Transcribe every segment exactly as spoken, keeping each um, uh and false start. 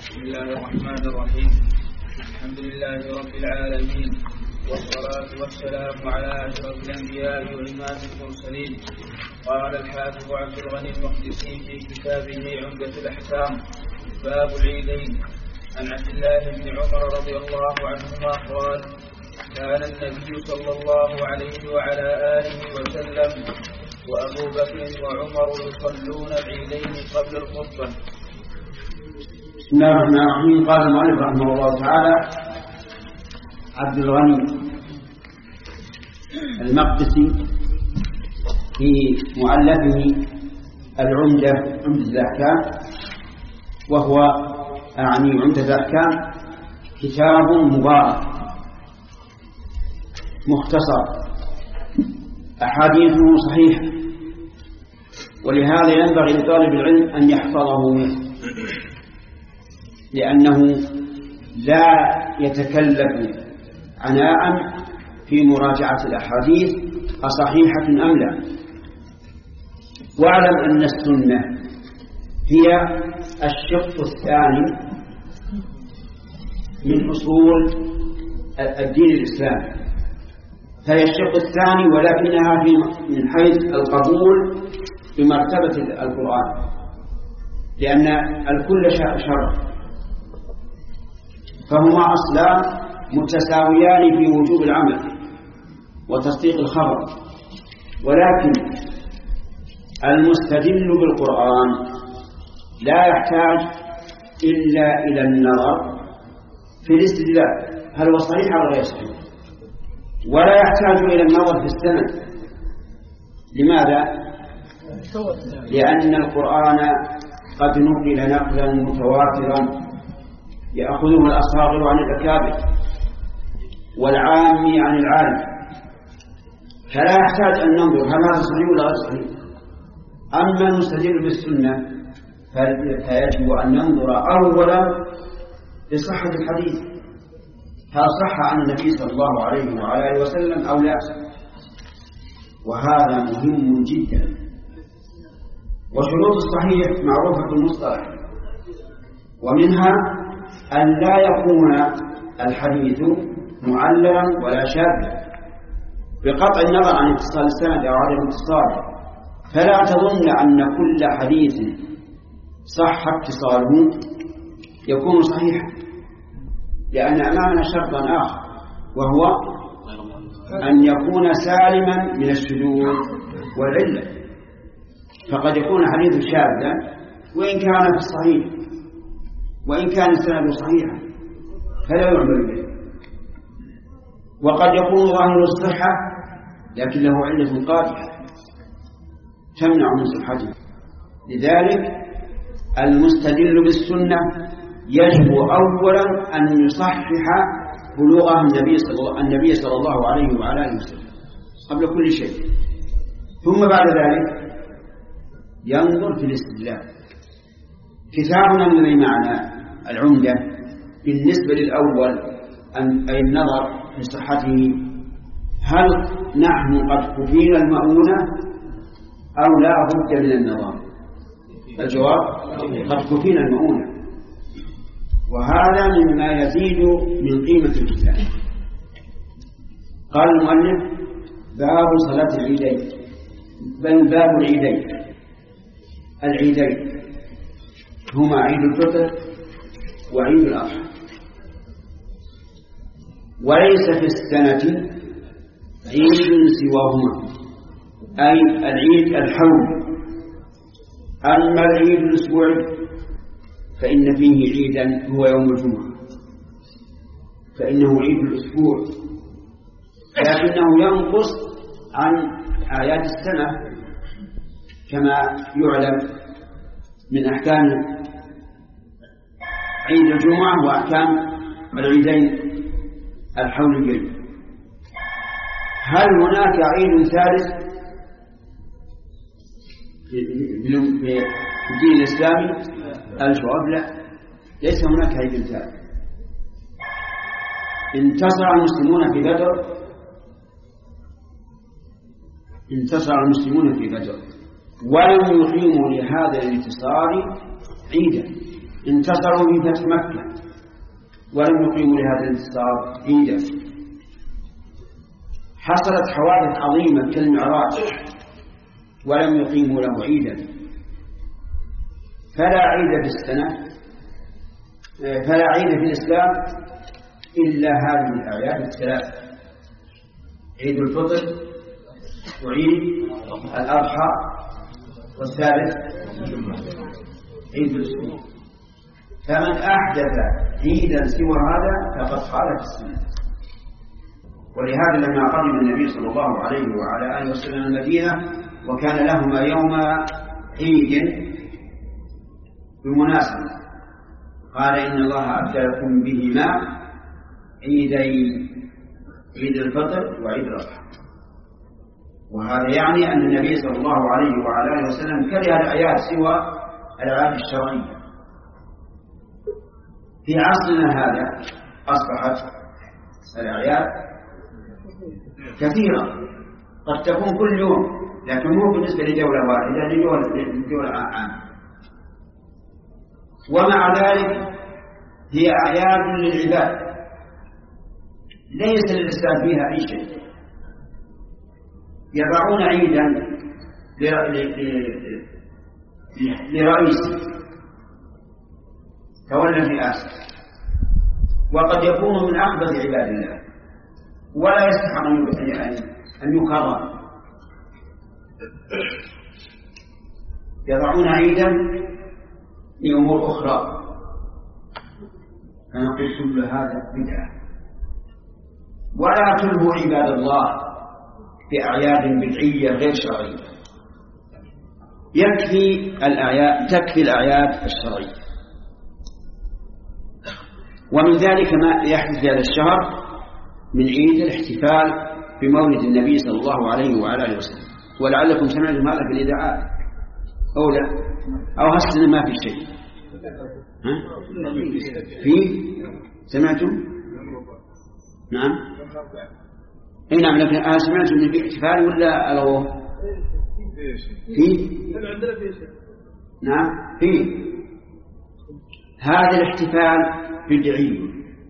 بسم الله الرحمن الرحيم. الحمد لله رب العالمين، والصلاة والسلام على أشرف الأنبياء وإمام المرسلين. قال الحافظ عبد الغني المقدسي في كتابه عمدة الأحكام: باب العيدين. عن عبد الله بن عمر رضي الله عنهما قال: كان النبي صلى الله عليه وعلى آله وسلم وأبو بكر وعمر يصلون العيدين قبل الخطبة. بسم الله الرحمن الرحيم. قال المؤلف رحمه الله تعالى عبد الغني المقدسي في مؤلفه العمدة عمدة الأحكام، وهو أعني عمدة الأحكام كتاب مبارك مختصر أحاديثه صحيحة، ولهذا ينبغي لطالب العلم أن يحفظه، لأنه لا يتكلف عناء في مراجعة الأحاديث أصحيحة أم لا. واعلم أن السنة هي الشق الثاني من أصول الدين الإسلامي، فهي الشق الثاني، ولكنها من حيث القبول بمرتبة القرآن، لأن الكل شرع، فهما أصلان متساويان في وجوب العمل وتصديق الخبر. ولكن المستدل بالقرآن لا يحتاج إلا إلى النظر في الاستدلال هل هو صحيح أو غير صحيح، ولا يحتاج إلى النظر في السند. لماذا؟ لأن القرآن قد نقل نقلا متواترا يأخذه الأصاغر عن الأكابر والعام عن العالم، فلا يحتاج أن ننظر هل هذا صحيح ولا غير صحيح. أما المستدل بالسنة فيجب أن ننظر أولا لصحة الحديث، هل صح عن النبي صلى الله عليه وعلى آله وسلم أو لا، وهذا مهم جدا. وشروط الصحيح معروفة في المصطلح، ومنها أن لا يكون الحديث معللا ولا شاذا، بقطع النظر عن اتصال السند أو عدم اتصاله. فلا تظن أن كل حديث صح اتصاله يكون صحيحا، لأن أمامنا شرطا آخر، وهو أن يكون سالما من الشذوذ والعلة. فقد يكون حديث شاذا وإن كان في الصحيح، وإن كان السند صحيحا فلا يعمل به. وقد يكون ظاهر الصحة لكن له علة قادحة تمنع من صحته. لذلك المستدل بالسنة يجب أولا أن يصحح بلوغه النبي صلى النبي صلى الله عليه وعلى آله وسلم قبل كل شيء، ثم بعد ذلك ينظر في الاستدلال. كتابنا الذي معنا العمدة بالنسبة للأول أي النظر في صحته، هل نحن قد كفينا المؤونة أو لا بد من النظر؟ الجواب قد كفينا المؤونة، وهذا مما يزيد من قيمة الكتاب. قال المؤلف: باب صلاة العيدين، بل باب العيدين. العيدين هما عيد الفطر وعيد الأضحى، وليس في السنة عيد سواهما، أي العيد الحول. أما العيد الأسبوعي فإن فيه عيدا هو يوم الجمعة، فإنه عيد الأسبوع، لكنه ينقص عن أعياد السنة كما يعلم من أحكام عيد الجمعة وأحكام العيدين الحوليين. هل هناك عيد ثالث في الدين الإسلامي؟ الجواب لا، ليس هناك عيد ثالث. انتصر المسلمون في بدر انتصر المسلمون في بدر ولم يقيموا لهذا الانتصار عيدا، انتصروا في فتح مكة ولم يقيموا لهذا الانتصار عيدا. حصلت حوادث عظيمة كالمعراج ولم يقيموا له عيدا. فلا عيد في السنة فلا عيد في الإسلام إلا هذه الأعياد الثلاث: عيد الفطر وعيد الأضحى والثالث عيد الأسبوع. فمن أحدث عيدا سوى هذا فقد خالف السنة. ولهذا لما قدم النبي صلى الله عليه وعلى آله وسلم المدينة وكان لهما يوم عيد بمناسبة قال إن الله أبدلكم بهما عيدين: عيد الفطر وعيد الأضحى. وهذا يعني أن النبي صلى الله عليه وعلى آله وسلم كره الأعياد سوى الأعياد الشرعية. في عصرنا هذا أصبحت الأعياد كثيرة، قد تكون كل يوم، لكن مو بالنسبة لدولة واحدة، لدولة عامة. ومع ذلك هي أعياد للعباد ليس للإسلام فيها أي شيء. يضعون عيدا لرئيس تولى الرئاسة وقد يكون من أخبث عباد الله ولا يستحق أن يكرم. يضعون عيدا لأمور أخرى، فنقول كل هذا بدعة. ولا تلهوا عباد الله بأعياد بدعية غير شرعية. يكفي الأعياد تكفي الأعياد الشرعية. ومن ذلك ما يحدث في هذا الشهر من عيد الاحتفال بمولد النبي صلى الله عليه وعلى آله وسلم. ولعلكم سمعتم هذا في الإذاعات أو لا؟ أو هالسنة ما في شيء؟ ها؟ في سمعتم؟ نعم. اي نعم، لكن انا سمعت ان في احتفال ولا الغوه؟ في نعم في هذا الاحتفال بدعي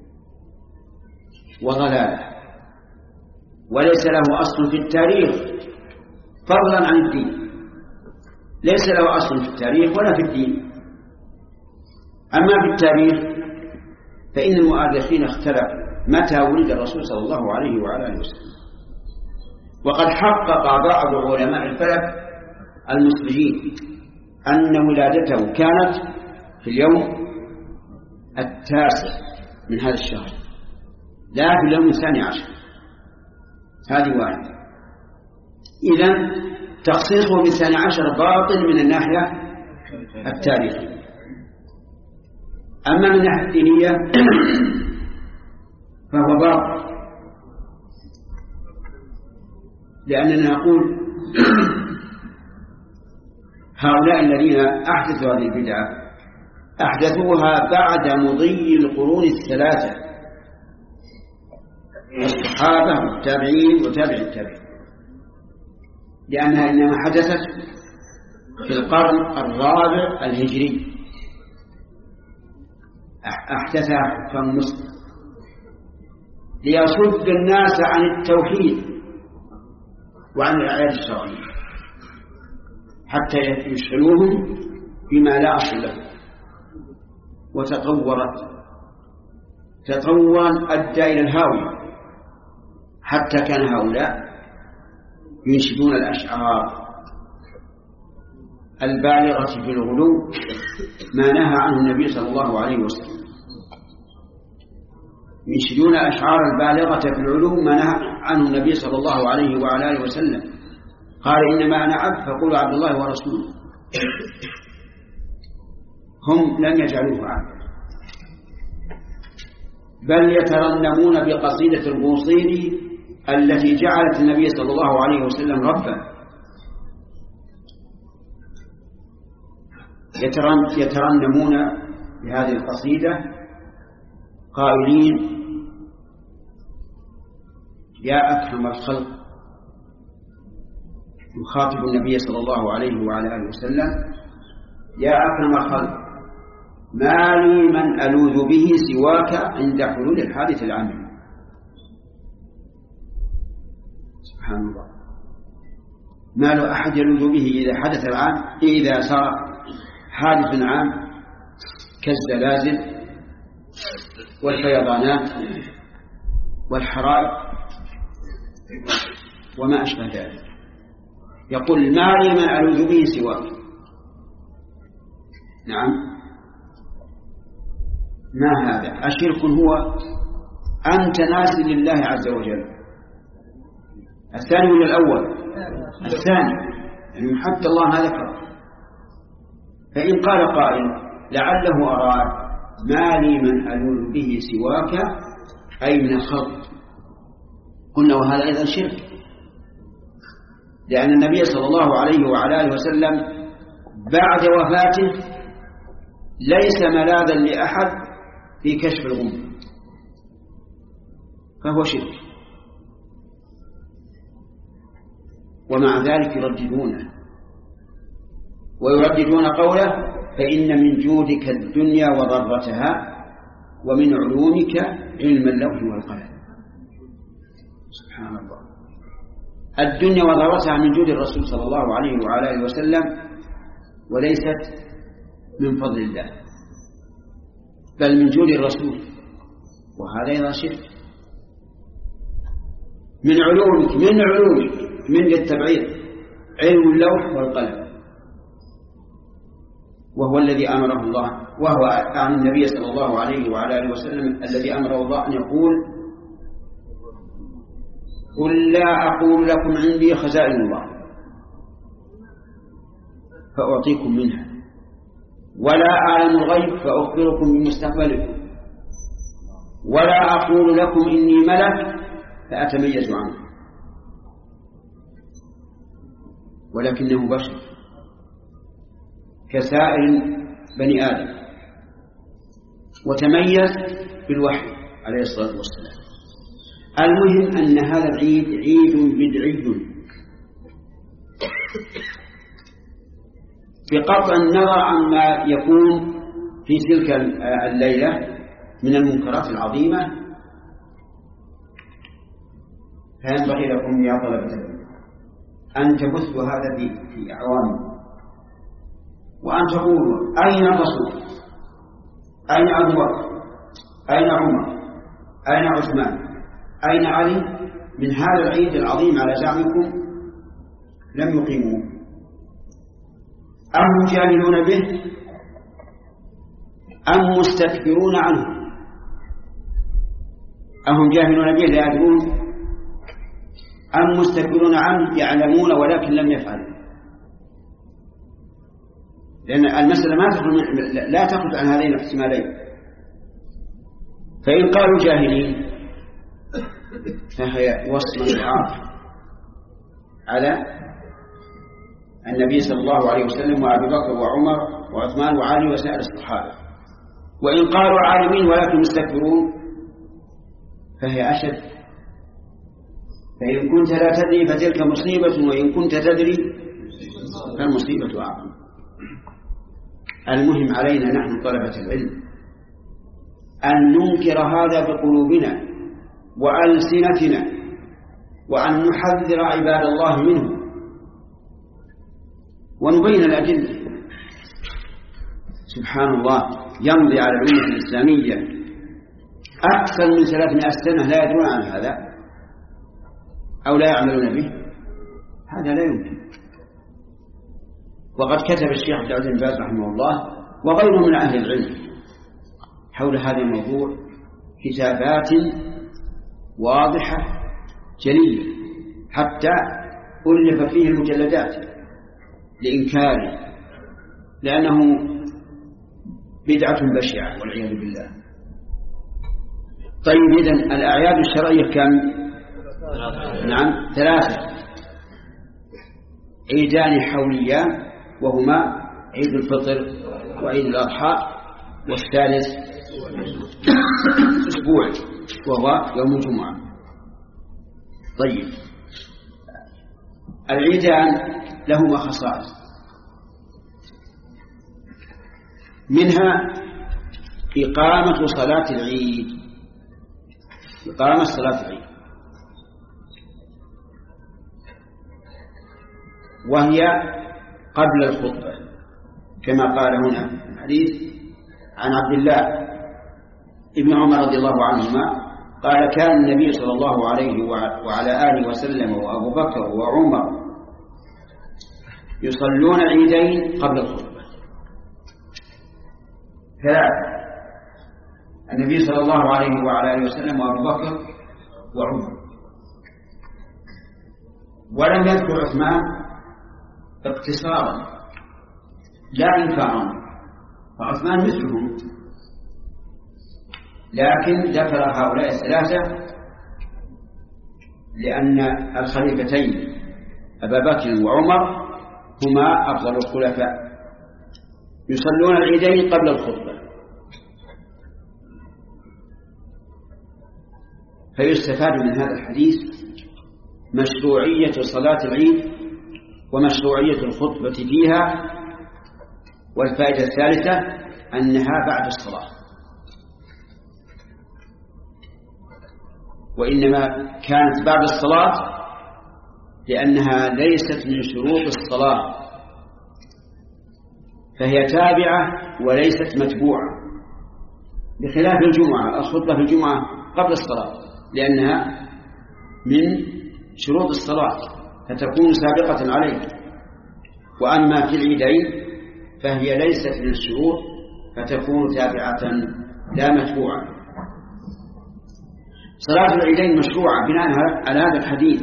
وضلاله وليس له اصل في التاريخ فضلا عن الدين. ليس له اصل في التاريخ ولا في الدين. اما في التاريخ فان المؤرخين اختلفوا متى ولد الرسول صلى الله عليه وعلى اله وسلم. وقد حقق بعض علماء الفلك المسلمين أن ولادته كانت في اليوم التاسع من هذا الشهر لا في اليوم الثاني عشر. هذه واحدة. إذن تخصيصه بالثاني عشر باطل من الناحية التاريخية. أما من الناحية الدينية فهو باطل، لأننا نقول هؤلاء الذين أحدثوا هذه البدعة أحدثوها بعد مضي القرون الثلاثة: الصحابة والتابعين وتابع التابعين، لأنها إنما حدثت في القرن الرابع الهجري. أحدثها حكام مسلم ليصد الناس عن التوحيد وعن الأعياد الشرعية حتى يشغلوهم بما لا أصل له. وتطورت تطورا أدى إلى الهاوية حتى كان هؤلاء ينشدون الأشعار البالغة في الغلو ما نهى عنه النبي صلى الله عليه وسلم. ينشدون الأشعار البالغة في العلو ما نهى عنه النبي صلى الله عليه وعلى آله وسلم. قال إنما أنا عبد فقولوا عبد الله ورسوله. هم لم يجعلوه عبد، بل يترنمون بقصيدة البوصيري التي جعلت النبي صلى الله عليه وسلم ربا. يترنمون بهذه القصيدة قائلين: يا أكرم الخلق، يخاطب النبي صلى الله عليه وعلى آله وسلم: يا أكرم الخلق ما لي من ألوذ به سواك عند حلول الحادث العام. سبحان الله، ما له أحد يلوذ به إذا حدث العام، إذا صار حادث عام كالزلازل والفيضانات والحرائق وما أشبه ذلك. يقول ما لي من ألوذ به سواك. نعم، ما هذا؟ أشرك هو؟ أنت ناس لله عز وجل. الثاني ولا الأول؟ الثاني، يعني حتى الله ما ذكر. فإن قال قائل لعله أراد ما لي من ألوذ به سواك أي من الخلق، قلنا وهذا أيضا شرك، لأن النبي صلى الله عليه وعلى آله وسلم بعد وفاته ليس ملاذا لأحد في كشف الغمة، فهو شرك. ومع ذلك يرددونه ويرددون قوله فإن من جودك الدنيا وضرتها ومن علومك علم اللوح والقلم. سبحان الله، الدنيا وضرتها من جود الرسول صلى الله عليه وعلى آله وسلم، وليست من فضل الله بل من جود الرسول، وهذا أيضا شرك. من علومك، من علومك، من للتبعيض، علم اللوح والقلم، وهو الذي أمره الله، وهو عن النبي صلى الله عليه وعلى آله وسلم الذي أمره الله أن يقول قل لا أقول لكم عندي خزائن الله فأعطيكم منها ولا أعلم الغيب فأخبركم بمستقبلكم ولا أقول لكم إني ملك فأتميز عنه ولكنه بشر كسائر بني آدم، وتميز بالوحي عليه الصلاة والسلام. المهم أن هذا العيد عيد بدعي بقطع النظر عما يكون في تلك الليلة من المنكرات العظيمة. فينبغي لكم يا طلبة العلم أن تبثوا هذا في في أعوامكم، وأن تقولوا أين الرسول، أين أبو بكر، أين عمر، أين عثمان، أين علي من هذا العيد العظيم على زعمكم؟ لم يقيموه. أهم جاهلون به أم مستكبرون عنه؟ أهم جاهلون به لا يدرون أم مستكبرون عنه يعلمون ولكن لم يفعلوا؟ لأن المسألة ما تخرج لا تخرج عن هذين الاحتمالين. فإن قالوا جاهلين فهي وصف العار على النبي صلى الله عليه وسلم وأبي بكر وعمر وعثمان وعلي وسائر الصحابة. وإن قالوا عالمين ولكن مستكبرون فهي أشد. فإن كنت لا تدري فتلك مصيبة، وإن كنت تدري فالمصيبة أعظم. المهم علينا نحن طلبة العلم أن ننكر هذا بقلوبنا وألسنتنا، وأن نحذر عباد الله منه، ونبين الأدلة. سبحان الله، يمضي على الأمة الإسلامية أكثر من ثلاثمائة سنة لا يدرون عن هذا أو لا يعملون به. هذا لا يمكن. وقد كتب الشيخ عبد العزيز بن باز رحمه الله وغيره من أهل العلم حول هذا الموضوع كتابات واضحة جلية، حتى ألف فيه المجلدات لإنكاره، لأنه بدعة بشعة والعياذ بالله. طيب، إذن الأعياد الشرعية كم؟ نعم، ثلاثة. عيدان حوليان وهما عيد الفطر وعيد الأضحى، والثالث أسبوع وهو يوم الجمعة. طيب، العيدان لهما خصائص، منها إقامة صلاة العيد، إقامة صلاة العيد، وهي قبل الخطبة كما قال هنا الحديث عن عبد الله ابن عمر رضي الله عنهما قال: كان النبي صلى الله عليه وعلى آله وسلم وأبو بكر وعمر يصلون عيدين قبل الخطبة ثلاثة: النبي صلى الله عليه وعلى آله وسلم وأبو بكر وعمر. ولم يذكر عثمان اقتصارا لا إنكارا، فعثمان مثلهم، لكن ذكر هؤلاء الثلاثة لأن الخليفتين أبا بكر وعمر هما أفضل الخلفاء يصلون العيدين قبل الخطبة. فيستفاد من هذا الحديث مشروعية صلاة العيد ومشروعية الخطبة فيها. والفائدة الثالثة أنها بعد الصلاة، وإنما كانت بعد الصلاة لأنها ليست من شروط الصلاة، فهي تابعة وليست متبوعة، بخلاف الجمعة. الخطبة في الجمعة قبل الصلاة لأنها من شروط الصلاة فتكون سابقة عليه، وأما في العيدين فهي ليست من الشروط فتكون تابعة لا متبوعة. صلاة العيدين مشروعة بناء على هذا الحديث،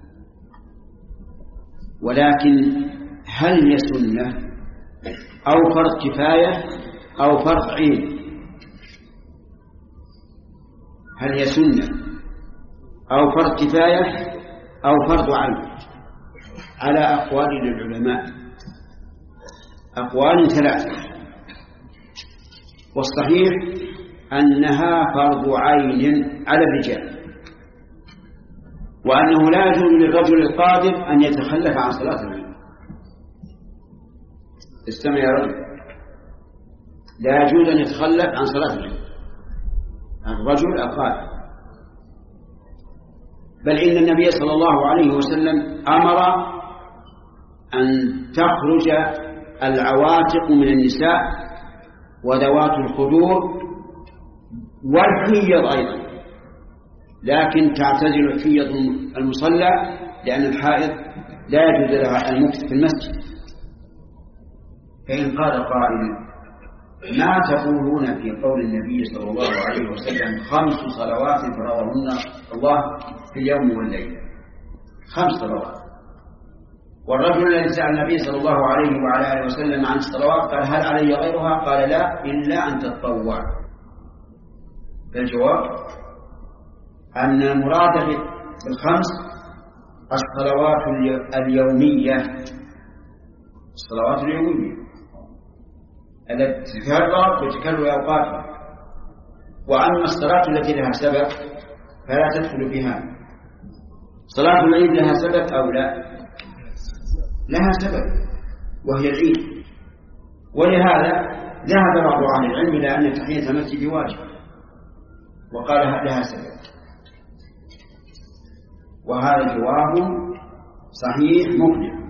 ولكن هل هي سنة أو فرض كفاية أو فرض عين؟ هل هي سنة أو فرض كفاية أو فرض عين؟ على أقوال للعلماء، أقوال ثلاثة، والصحيح أنها فرض عين على الرجال، وأنه لا يجوز للرجل القادر أن يتخلف عن صلاة العيد. استمع يا رجل، لا يجوز أن يتخلف عن صلاة العيد الرجل القادر، بل إن النبي صلى الله عليه وسلم أمر أن تخرج العواتق من النساء وذوات الخدور والحيض أيضا، لكن تعتزل الحيض المصلى لأن الحائض لا يجوز لها المكث في المسجد. فإن قال قائل: ما تقولون في قول النبي صلى الله عليه وسلم خمس صلوات فرضهن الله في اليوم والليلة؟ خمس صلوات، والرجل الذي سأل النبي صلى الله عليه وعلى آله وسلم عن الصلوات قال: هل علي غيرها؟ قال: لا، إلا أن تتطوع. فالجواب أن المراد بالخمس الصلوات اليومية، الصلوات اليومية التي تتكرر وتكرر أوقاتها. وأما الصلاة التي لها سبب فلا تدخل فيها. صلاة العيد لها سبب أو لا؟ لها سبب وهي العيد، ولهذا ذهب بعض أهل العلم إلى أن تحية المسجد واجب وقال لها سبب، وهذا جواب صحيح مقنع.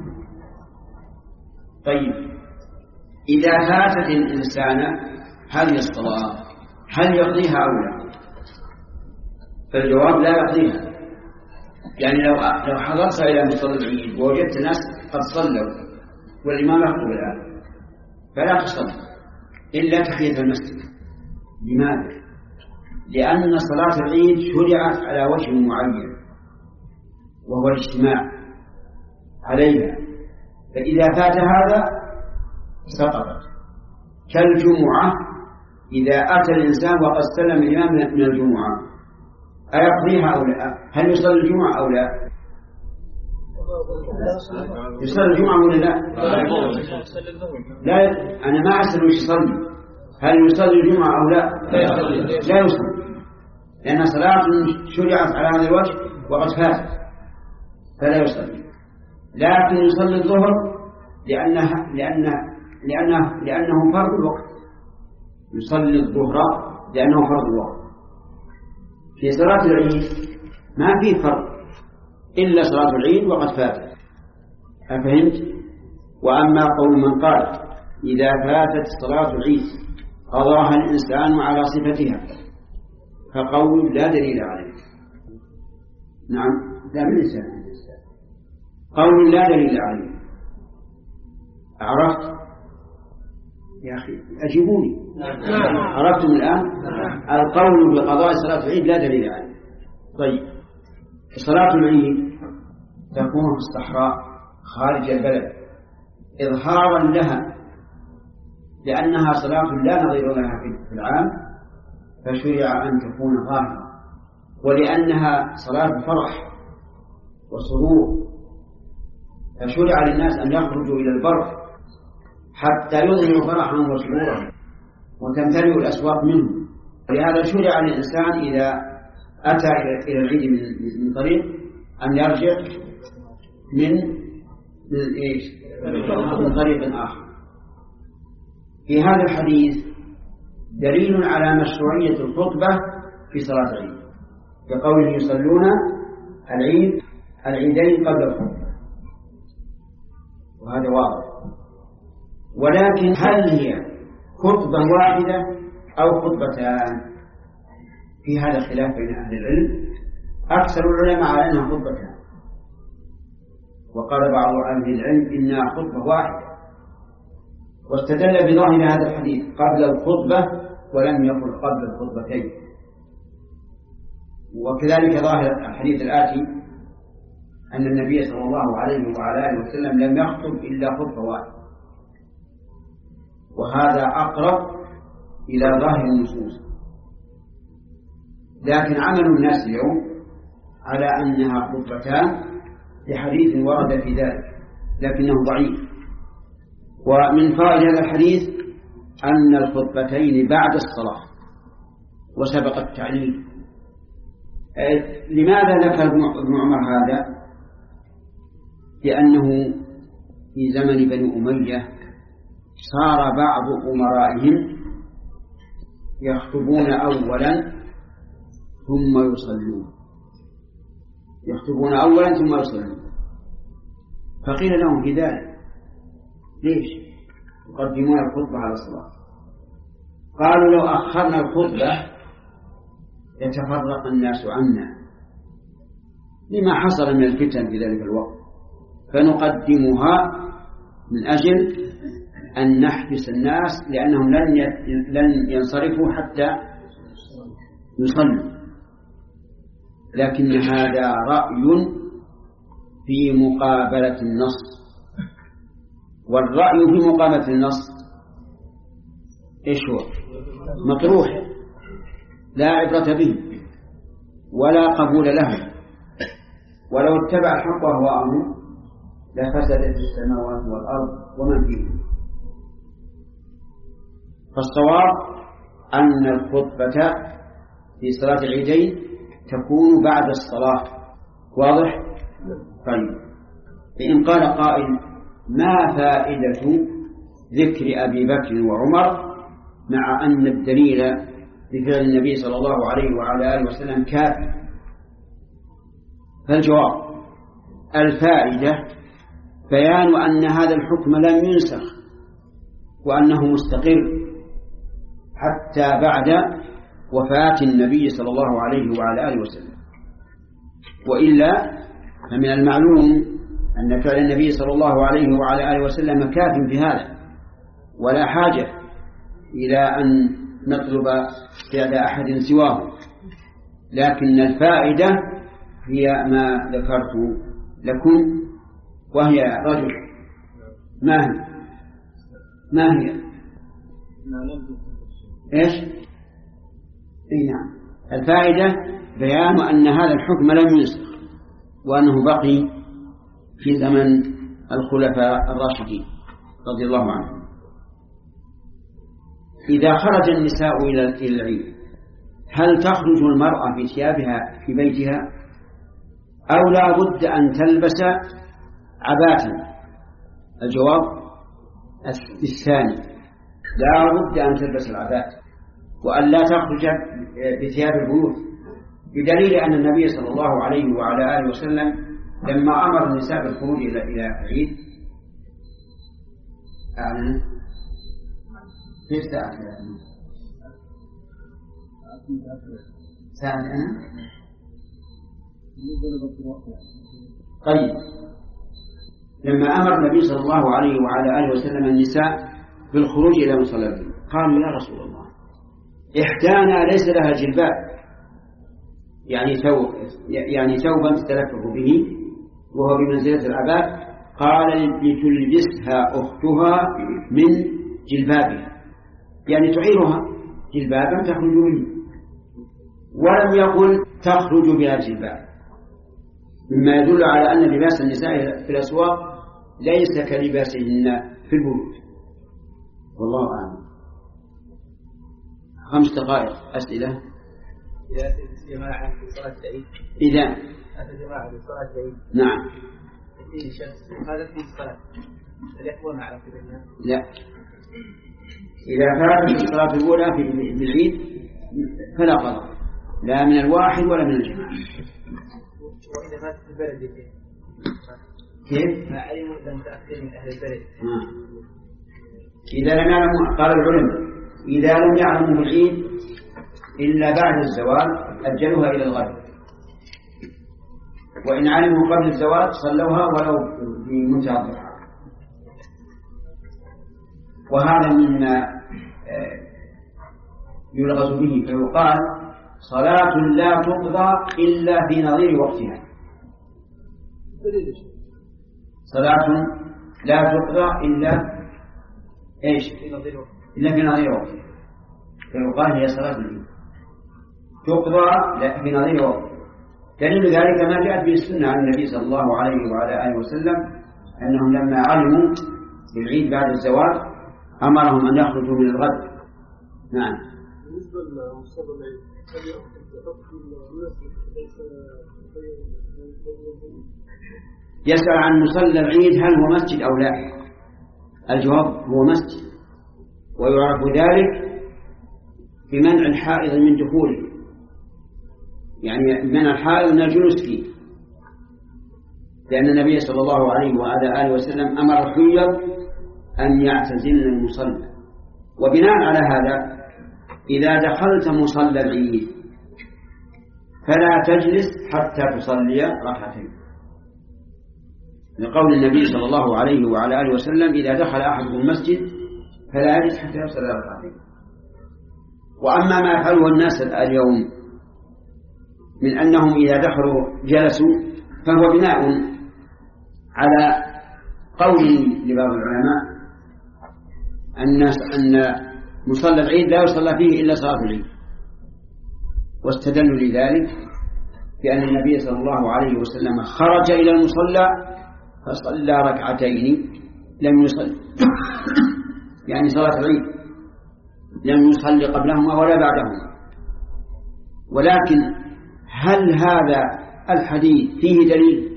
طيب، إذا فاتت الإنسان هذه الصلاة هل يقضيها أو لا؟ فالجواب لا يقضيها. يعني لو لو حضرت إلى مصلى العيد ووجدت ناس قد صلوا والإمام يخطب الآن فلا تصلي إلا تحية المسجد. لماذا؟ لأن صلاة العيد شرعت على وجه معين وهو الاجتماع عليها، فإذا فات هذا سقطت. كالجمعة، إذا أتى الإنسان وقد سلم الإمام من الجمعة أيقضيها أو لا؟ هل يصلي الجمعة أو لا؟ يصلي الجمعة ولا لا؟ لا، أنا ما أسأل وش يصلي، هل يصلي الجمعة أو لا؟ لا يصلي، لأن صلاة شرعت على هذا الوجه وقد فاتت فلا يصلي. لكن يصلي الظهر لأنه لأنه لأنه لأنه فرض الوقت، يصلي الظهر لأنه فرض الوقت. في صلاة العيد ما في فرض إلا صلاة العيد وقد فاتت. أفهمت؟ وأما قول من قال إذا فاتت صلاة العيد قضاها الإنسان على صفتها فقول لا دليل عليه. نعم، لا من الإنسان قول لا دليل عليه. عرفت يا أخي؟ أجيبوني. عرفتم الآن؟ القول بقضاء صلاة العيد لا دليل عليه. طيب، صلاة العيد تكون في الصحراء خارج البلد إظهارا لها لأنها صلاة لا نظير لها في العام فشرع أن تكون ظاهرة، ولأنها صلاة فرح وسرور فشرع للناس أن يخرجوا إلى البر حتى يظهروا فرحهم وسرورهم وتمتلئ الأسواق منهم. ولهذا شرع للإنسان إذا أتى إلى العيد من طريق أن يرجع من من إيش؟ من طريق آخر. في هذا الحديث دليل على مشروعية الخطبة في صلاة العيد بقوله يصلون العيد العيدين قبل الخطبة، وهذا واضح. ولكن هل هي خطبة واحدة أو خطبتان؟ في هذا خلاف بين أهل العلم. أكثر العلماء على أنها خطبتان، وقال بعض أهل العلم إنها خطبة واحدة، واستدل بظاهر هذا الحديث قبل الخطبة ولم يقل قبل الخطبتين. وكذلك ظاهر الحديث الآتي أن النبي صلى الله عليه وعلى آله وسلم لم يخطب إلا خطبة واحدة، وهذا أقرب إلى ظاهر النصوص. لكن عمل الناس اليوم على أنها خطبتان لحديث ورد في ذلك لكنه ضعيف. ومن فوائد هذا الحديث أن الخطبتين بعد الصلاة وسبق التعليل. لماذا ذكر ابن عمر هذا؟ لأنه في زمن بني أمية صار بعض أمرائهم يخطبون أولا ثم يصلون يخطبون أولا ثم يصلون فقيل لهم في ذلك ليش يقدمون الخطبة على الصلاة؟ قالوا لو أخرنا الخطبة يتفرق الناس عنا لما حصل من الفتن في ذلك الوقت، فنقدمها من أجل أن نحبس الناس لأنهم لن ينصرفوا حتى يصلوا. لكن هذا رأي في مقابلة النص، والرأي في مقابلة النص إيش هو؟ مطروح لا عبرة به ولا قبول له، ولو اتبع الحق أهواءهم لفسدت السماوات والأرض ومن فيهن. فالصواب أن الخطبة في صلاة العيدين تكون بعد الصلاة. واضح؟ طيب، فإن قال قائل ما فائدة ذكر أبي بكر وعمر مع أن الدليل بفعل النبي صلى الله عليه وعلى آله وسلم كافي؟ فالجواب الفائدة بيان أن هذا الحكم لم ينسخ وأنه مستقر حتى بعد وفاة النبي صلى الله عليه وعلى آله وسلم. وإلا فمن المعلوم أن فعل النبي صلى الله عليه وعلى آله وسلم كاف في هذا، ولا حاجة إلى أن نطلب فعل أحد سواه. لكن الفائدة هي ما ذكرت لكم، وهي رجل ما هي ما هي إيش؟ إيه نعم، الفائدة بيان أن هذا الحكم لم ينسخ وأنه بقي في زمن الخلفاء الراشدين رضي الله عنهم. إذا خرج النساء إلى العيد هل تخرج المرأة في ثيابها في بيتها أو لا بد أن تلبس عباءة؟ الجواب الثاني، لا بد أن تلبس العباءة، وأن لا تخرج بثياب البيوت، بدليل أن النبي صلى الله عليه وعلى آله وسلم لما أمر النساء بالخروج إلى إلى العيد أعلن كيف ساعة ساعة أنا طيب. لما أمر النبي صلى الله عليه وعلى آله وسلم النساء بالخروج إلى مصلى العيد قالوا يا رسول الله إحدانا ليس لها جلباب، يعني ثوب يعني ثوبا تتلفف به وهو بمنزلة العباء، قال لتلبسها أختها من جلبابها، يعني تعيرها جلبابا تخرج منه، ولم يقل تخرج بها جلباب، مما يدل على أن لباس النساء في الأسواق ليس كلباسهن في البيوت. والله أعلم. خمس دقائق أسئلة. إذا أتى جماعة في صلاة العيد. إذا أتى جماعة في صلاة العيد. نعم. في شخص هذا في الصلاة. هل يحضرون على كذا؟ لا. إذا فاتت الصلاة الأولى في العيد فلا قضاء، لا من الواحد ولا من الجماعة. وإذا فاتت في البلد كيف؟ ما علموا إذا متأخر من أهل البلد. آه. إذا لم يعلموا، قال العلماء إذا لم يعلموا العيد إلا بعد الزوال أجلوها إلى الغد، وإن علموا قبل الزوال صلوها ولو في منتهى الضحى. وهذا مما يلغز به، فيقال صلاة لا تقضى إلا في نظير وقتها. صلاة لا تقضى إلا إيش؟ إلا في نظير وقتها، فيقال هي صلاة العيد تقضى في نظير وقتها. دليل ذلك ما جاءت به السنة عن النبي صلى الله عليه وعلى آله وسلم أنهم لما علموا بالعيد بعد الزواج أمرهم أن يخرجوا من الغد. نعم. بالنسبة لمصلى العيد هل يأخذ المسجد ليس يسأل عن مصلى العيد هل هو مسجد أو لا؟ الجواب هو مسجد، ويعرف ذلك بمنع الحائض من دخوله، يعني منع الحائض من الجلوس فيه، لأن النبي صلى الله عليه وعلى آله وسلم أمر الحيض أن يعتزلن المصلى. وبناء على هذا إذا دخلت مصلى العيد فلا تجلس حتى تصلي ركعتين، لقول النبي صلى الله عليه وعلى آله وسلم إذا دخل أحدكم المسجد فلا يجلس حتى يصلي ركعتين. وأما ما يفعله الناس اليوم من أنهم إذا دخلوا جلسوا فهو بناء على قول لبعض العلماء أن أن مصلى العيد لا يصلى فيه إلا صلاة العيد، واستدلوا لذلك بأن النبي صلى الله عليه وسلم خرج إلى المصلى فصلى ركعتين لم يصلي يعني صلاة العيد لم يصلي قبلهما ولا بعدهما. ولكن هل هذا الحديث فيه دليل؟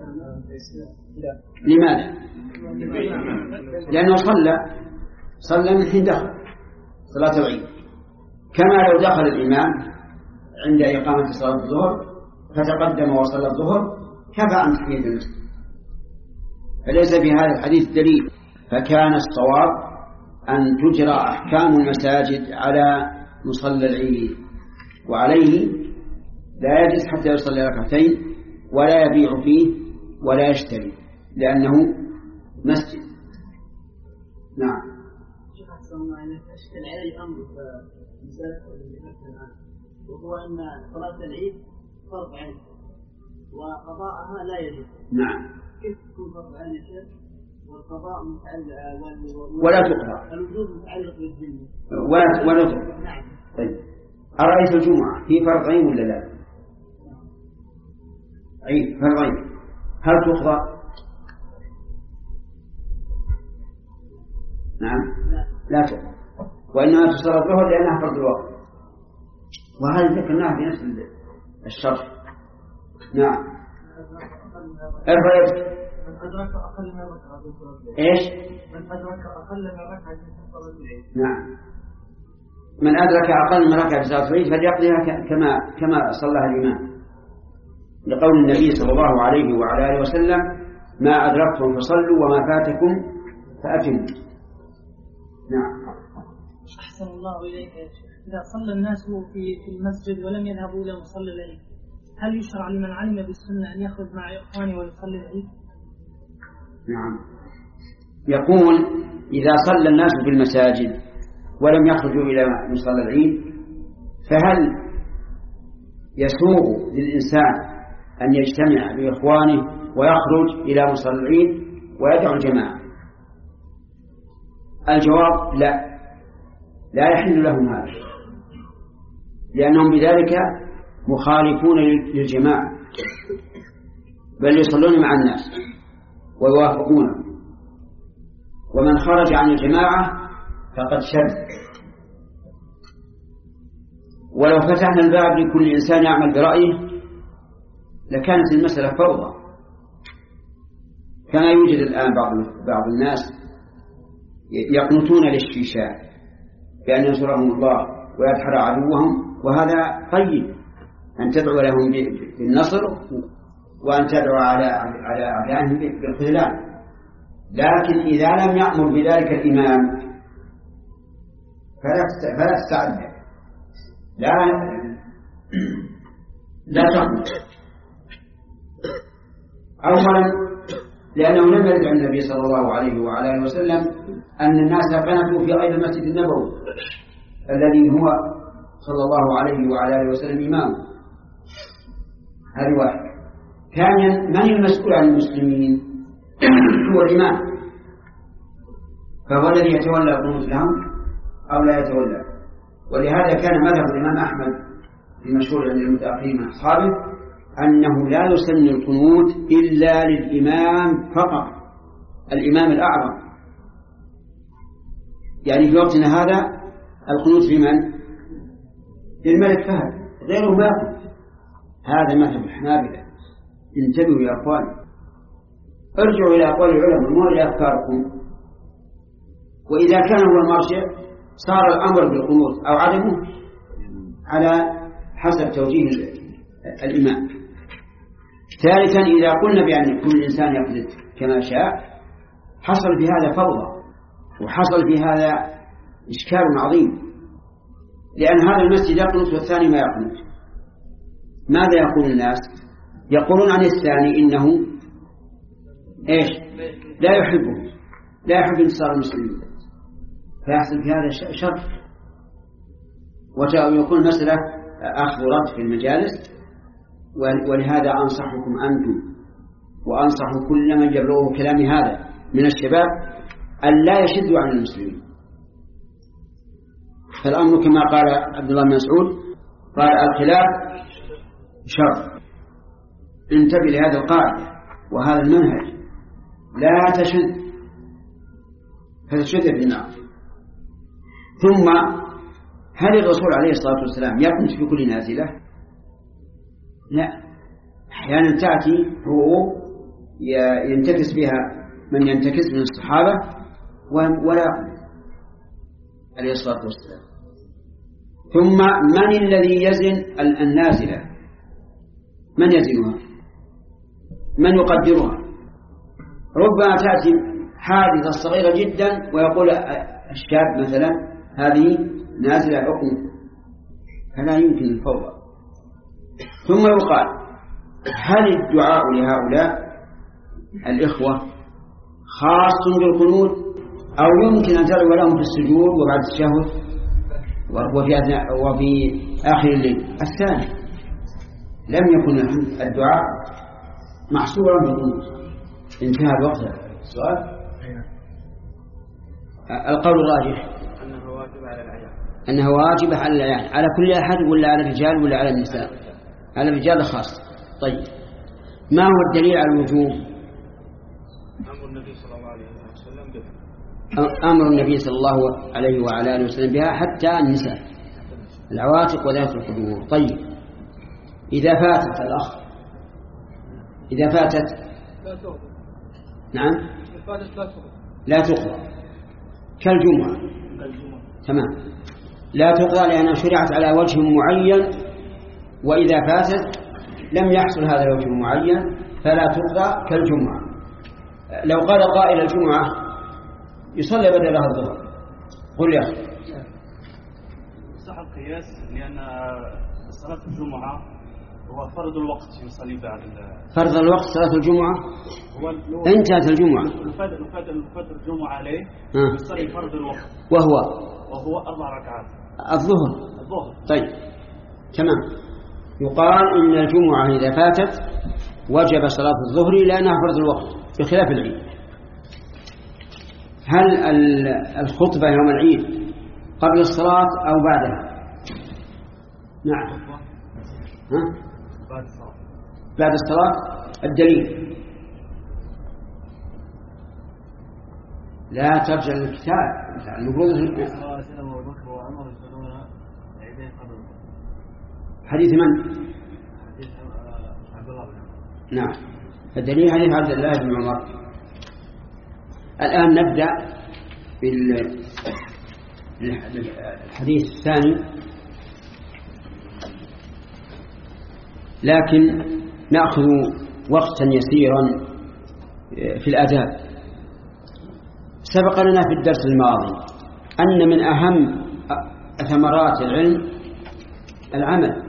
لماذا؟ لأنه صلى صلى من حين دخل صلاة العيد، كما لو دخل الإمام عند إقامة صلاة الظهر فتقدم وصلى الظهر كفى عن تحية المسجد، فليس في هذا الحديث دليل. فكان الصواب أن تجرى أحكام المساجد على مصلى العيد، وعليه لا يجلس حتى يصلي ركعتين ولا يبيع فيه ولا يشتري لأنه مسجد. نعم. أشكل علي أمر وهو أن صلاة العيد فرض عين وقضاءها لا يجوز. نعم. كيف تكون فرض عين يا شيخ والقضاء متعلق ولا تقضى؟ الوجوب متعلق بالذمة ولا ولا تقضى. نعم. طيب أرأيت الجمعة في فرض عين ولا لا؟ عيد فرض عين، هل تقضى؟ نعم. لا تقضى، وإنما تصلى الظهر لأنها فرض الوقت، وهذا ذكرناه في نفس الشرح. نعم. ارفع من أدرك أقل من ركعة إيش؟ من أدرك أقل من ركعة في صلاة العيد. نعم. من أدرك أقل من ركعة في صلاة العيد فليقضيها كما كما صلىها الإمام، لقول النبي صلى الله عليه وعلى آله وسلم: ما أدركتم فصلوا وما فاتكم فأتموا. نعم. أحسن الله إليك يا شيخ، إذا صلى الناس في في المسجد ولم يذهبوا إلى مصلى العيد، هل يشرع لمن علم بالسنة أن يخرج مع إخوانه ويصلي العيد؟ نعم. يقول: إذا صلى الناس في المساجد ولم يخرجوا إلى مصلى العيد، فهل يسوغ للإنسان أن يجتمع بإخوانه ويخرج إلى مصلى العيد ويدعو الجماعة؟ الجواب: لا، لا يحل لهم هذا، لأنهم بذلك مخالفون للجماعة، بل يصلون مع الناس ويوافقونه، ومن خرج عن الجماعة فقد شذ. ولو فتحنا الباب لكل إنسان يعمل برأيه لكانت المسألة فوضى، كما يوجد الآن بعض بعض الناس يقنطون للشيشاء بأن ينصرهم الله ويدحر عدوهم، وهذا طيب أن تدعو لهم بالنصر وأن تدعو على على أعدائهم بالخذلان، لكن إذا لم يأمر بذلك الإمام فلا تستعد، لا لا تقنط. أولا لأنه لم يرد عن النبي صلى الله عليه وعلى آله وسلم أن الناس قنطوا في غير المسجد النبوي الذي هو صلى الله عليه وعلى آله وسلم إمامه. هذه واحد. ثانيا: من المسؤول عن المسلمين؟ هو الإمام، فهو الذي يتولى القنوت لهم أو لا يتولى. ولهذا كان مذهب الإمام أحمد المشهور عند المتأخرين من أصحابه أنه لا يسن القنوت إلا للإمام فقط، الإمام الأعظم. يعني في وقتنا هذا القنوت لمن؟ للملك فهد، غيره ما يقنط. هذا مذهب الحنابلة. انتبهوا يا أخوان، ارجعوا إلى أقوال العلماء مو إلى أفكاركم. وإذا كان هو المرجع صار الأمر بالقنوت أو عدمه على حسب توجيه الإمام. ثالثا: إذا قلنا بأن كل إنسان يقنط كما شاء حصل في هذا فوضى، وحصل في هذا إشكال عظيم، لأن هذا المسجد يقنط والثاني ما يقنط. ماذا يقول الناس؟ يقولون عن الثاني إنه إيش؟ لا يحبه، لا يحب انتصار المسلمين، فيحصل في هذا شر، ويكون مسألة أخذ رد في المجالس. ولهذا أنصحكم أنتم وأنصح كل من يبلغه كلام هذا من الشباب أن لا يشدوا عن المسلمين. فالأمر كما قال عبد الله بن مسعود قال: الخلاف شر. انتبه لهذا القاعدة وهذا المنهج، لا تشد فتشد في النار. ثم هل الرسول عليه الصلاة والسلام يقنط في كل نازلة؟ لا، أحيانا تأتي هو ينتكس بها من ينتكس من الصحابة ولا يقنط عليه الصلاة والسلام. ثم من الذي يزن النازلة؟ من يزنها؟ من يقدرها؟ ربما تأتي حادثة صغيرة جدا ويقول الشاب مثلا: هذه نازلة حكم، فلا يمكن الفوضى. ثم يقال: هل الدعاء لهؤلاء الإخوة خاص بالقنوت أو يمكن أن تدعو لهم في السجود وبعد التشهد وفي وفي آخر الليل؟ الثاني، لم يكن الدعاء محصورا بالقنوت. انتهى الوقت. السؤال: القول الراجح أنه واجب على العيان، أنها واجبة على العيان، على كل أحد ولا على الرجال ولا على النساء؟ على الرجال خاص. طيب، ما هو الدليل على الوجوب؟ أمر النبي صلى الله عليه وسلم بها. أمر النبي صلى الله عليه وعلى آله وسلم بها حتى النساء العواتق وذات القدور. طيب، إذا فاتت الأخ إذا فاتت لا تقضى. نعم إذا فاتت لا تقضى. لا تقضى كالجمعة. الجمعة. تمام. لا تقضى لأنها شرعت على وجه معين، وإذا فاتت لم يحصل هذا الوجه المعين فلا تقضى كالجمعة. لو قال قائل الجمعة يصلي بدلها الظهر، قل يا أخي صح القياس، لأن صلاة الجمعة هو فرض الوقت يصلي بعد فرض الوقت. صلاة الجمعة هو انتهت الجمعة، الفجر الجمعة عليه يصلي فرض الوقت، وهو وهو أربع ركعات الظهر. الظهر طيب تمام. يقال إن الجمعة إذا فاتت وجب صلاة الظهر لأنها فرض الوقت بخلاف العيد. هل الخطبة يوم العيد قبل الصلاة أو بعدها؟ نعم. ها؟ بعد الصلاة. بعد الصلاة. الدليل لا ترجع للكتاب. المفروض حديث من؟ حديث عبد الله بن عمر. نعم. الدليل حديث عبد الله بن عمر. الآن نبدأ بالحديث الثاني، لكن نأخذ وقتا يسيرا في الآداب. سبق لنا في الدرس الماضي أن من أهم ثمرات العلم العمل،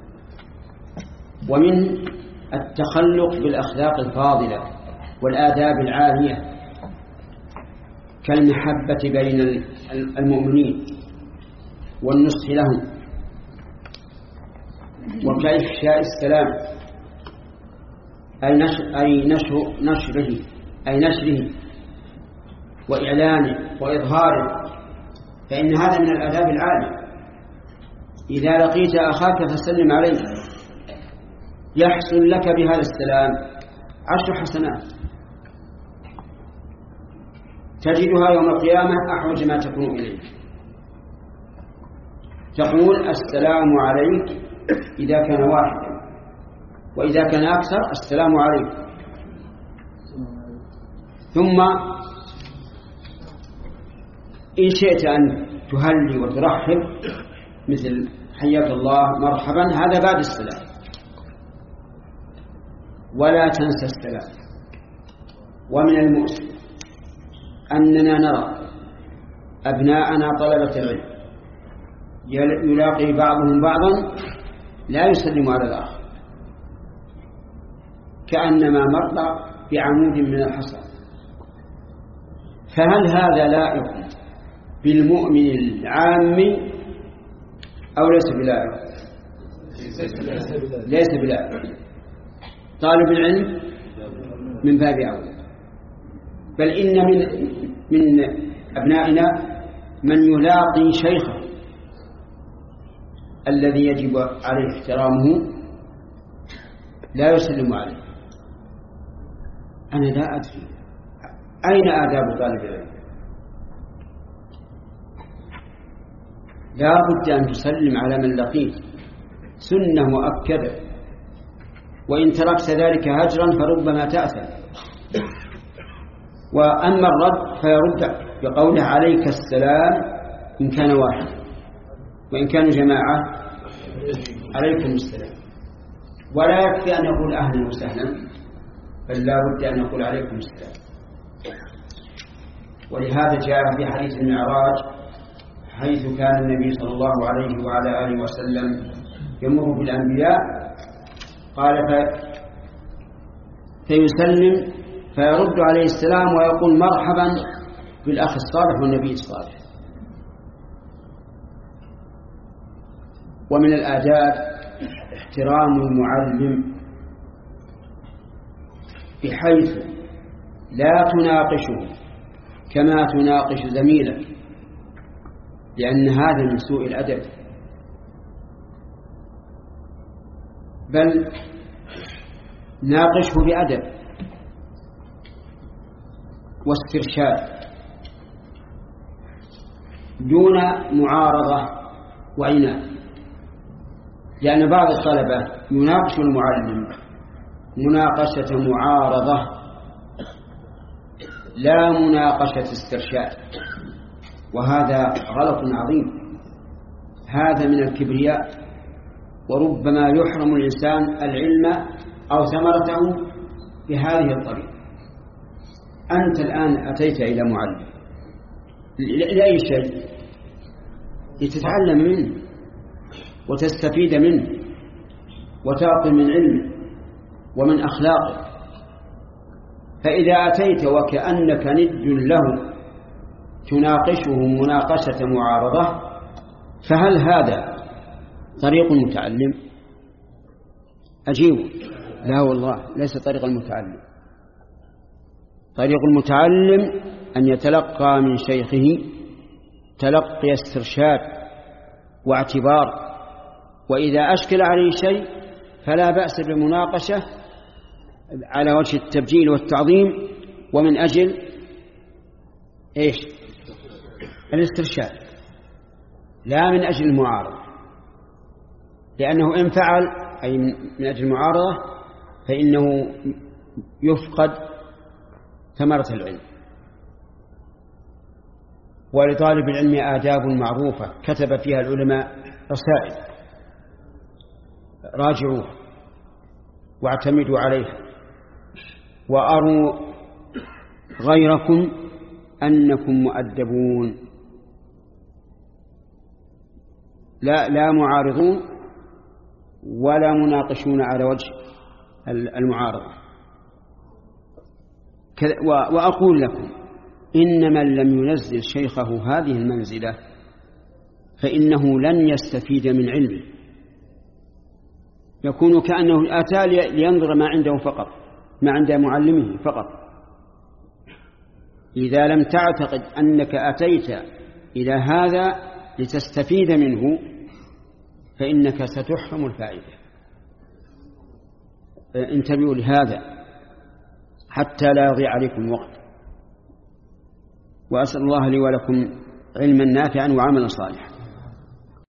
ومن التخلق بالأخلاق الفاضلة والآداب العالية كالمحبة بين المؤمنين والنصح لهم وكإفشاء السلام، أي نشر أي نشر نشره أي نشره وإعلانه وإظهاره، فإن هذا من الآداب العالية. إذا لقيت أخاك فسلم عليه، يحصل لك بهذا السلام عشر حسنات تجدها يوم القيامة أحوج ما تكون إليه. تقول السلام عليك إذا كان واحدا، وإذا كان أكثر السلام عليك. ثم إن شئت أن تهلي وترحب مثل حياك الله مرحبا، هذا بعد السلام. ولا تنسى السلام. ومن المؤسف أننا نرى أبناءنا طلبة العلم يلاقي بعضهم بعضا لا يسلم على الآخر، كأنما مر بعمود من الحصى. فهل هذا لائق بالمؤمن العام أو ليس بلائق؟ ليس بلائق. طالب العلم من باب أولى، بل إن من من أبنائنا من يلاقي شيخه الذي يجب عليه احترامه لا يسلم عليه. أنا لا أدري أين آداب طالب العلم. لا بد أن تسلم على من لقيت، سنة مؤكدة، وإن تركت ذلك هجرا فربما تأثم. وأما الرد فيرد بقوله عليك السلام إن كان واحد، وإن كانوا جماعة عليكم السلام. ولا يكفي أن يقول أهلا وسهلا، بل لا بد أن يقول عليكم السلام. ولهذا جاء في حديث المعراج حيث كان النبي صلى الله عليه وعلى آله وسلم يمر بالأنبياء، قال فيسلم فيرد عليه السلام ويقول مرحبا بالأخ الصالح والنبي الصالح. ومن الآداب احترام المعلم بحيث لا تناقشه كما تناقش زميلك، لأن هذا من سوء الأدب، بل ناقشه بأدب واسترشاد دون معارضة وعناد، لأن بعض الطلبة يناقش المعلم مناقشة معارضة لا مناقشة استرشاد، وهذا غلط عظيم. هذا من الكبرياء، وربما يحرم الإنسان العلم أو ثمرته بهذه الطريقة. أنت الآن أتيت إلى معلم لأي شيء لتتعلم منه وتستفيد منه وتأخذ من علمه ومن أخلاقه، فإذا أتيت وكأنك ند له تناقشه مناقشة معارضة، فهل هذا طريق المتعلم؟ أجيب لا والله، ليس طريق المتعلم. طريق المتعلم أن يتلقى من شيخه تلقي استرشاد واعتبار، وإذا أشكل عليه شيء فلا بأس بالمناقشة على وجه التبجيل والتعظيم، ومن أجل إيش؟ الاسترشاد، لا من أجل المعارضة، لأنه إن فعل أي من أجل المعارضة فإنه يفقد ثمرة العلم. ولطالب العلم آداب معروفة كتب فيها العلماء رسائل، راجعوها واعتمدوا عليها، وأروا غيركم أنكم مؤدبون، لا لا معارضون ولا مناقشون على وجه المعارضة. وأقول لكم إن من لم ينزل شيخه هذه المنزلة فإنه لن يستفيد من علمه، يكون كأنه أتى لينظر ما عنده فقط، ما عند معلمه فقط. إذا لم تعتقد أنك أتيت إلى هذا لتستفيد منه فإنك ستحرم الفائدة. انتبهوا لهذا حتى لا يضيع عليكم وقت. وأسأل الله لي ولكم علما نافعا وعملا صالحا.